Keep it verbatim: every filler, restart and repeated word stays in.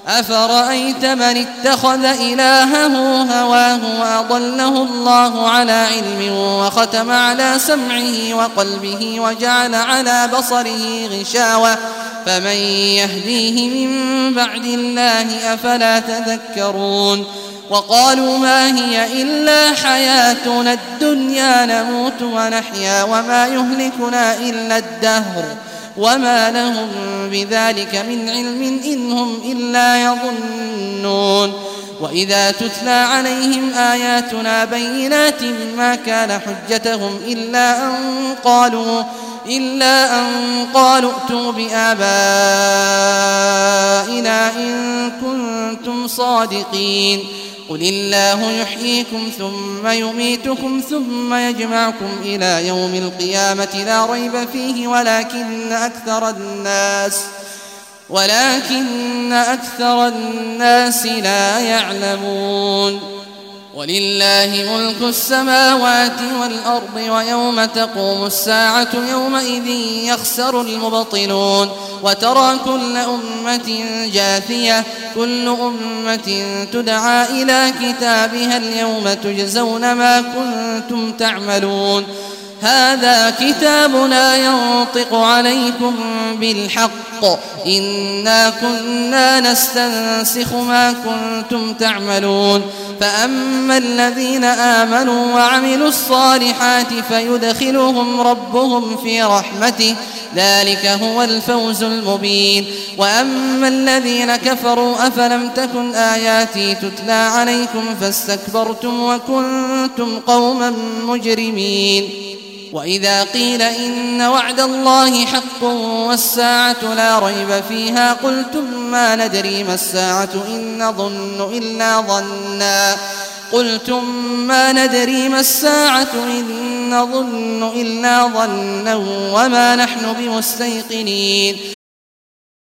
أفرأيت من اتخذ إلهه هواه وأضله الله على علم وختم على سمعه وقلبه وجعل على بصره غشاوة فمن يهديه من بعد الله أفلا تذكرون وقالوا ما هي إلا حياتنا الدنيا نموت ونحيا وما يهلكنا إلا الدهر وما لهم بذلك من علم إن هم إلا يظنون وإذا تتلى عليهم آياتنا بينات ما كان حجتهم إلا أن قالوا إلا أن قالوا ائتوا بآبائنا إن كنتم صادقين قل الله يحييكم ثم يميتكم ثم يجمعكم إلى يوم القيامة لا ريب فيه ولكن أكثر الناس ولكن أكثر الناس لا يعلمون ولله ملك السماوات والأرض ويوم تقوم الساعة يومئذ يخسر المبطلون وترى كل أمة جاثية كل أمة تدعى إلى كتابها اليوم تجزون ما كنتم تعملون هذا كتابنا ينطق عليكم بالحق إنا كنا نستنسخ ما كنتم تعملون فأما الذين آمنوا وعملوا الصالحات فيدخلهم ربهم في رحمته ذلك هو الفوز المبين وأما الذين كفروا أفلم تكن آياتي تتلى عليكم فاستكبرتم وكنتم قوما مجرمين وإذا قيل إن وعد الله حق والساعة لا ريب فيها قلتم ما ندري ما الساعة إن نظن إلا ظنا قلتم ما ندري ما الساعة إن نظن إلا ظنا وما نحن بمستيقنين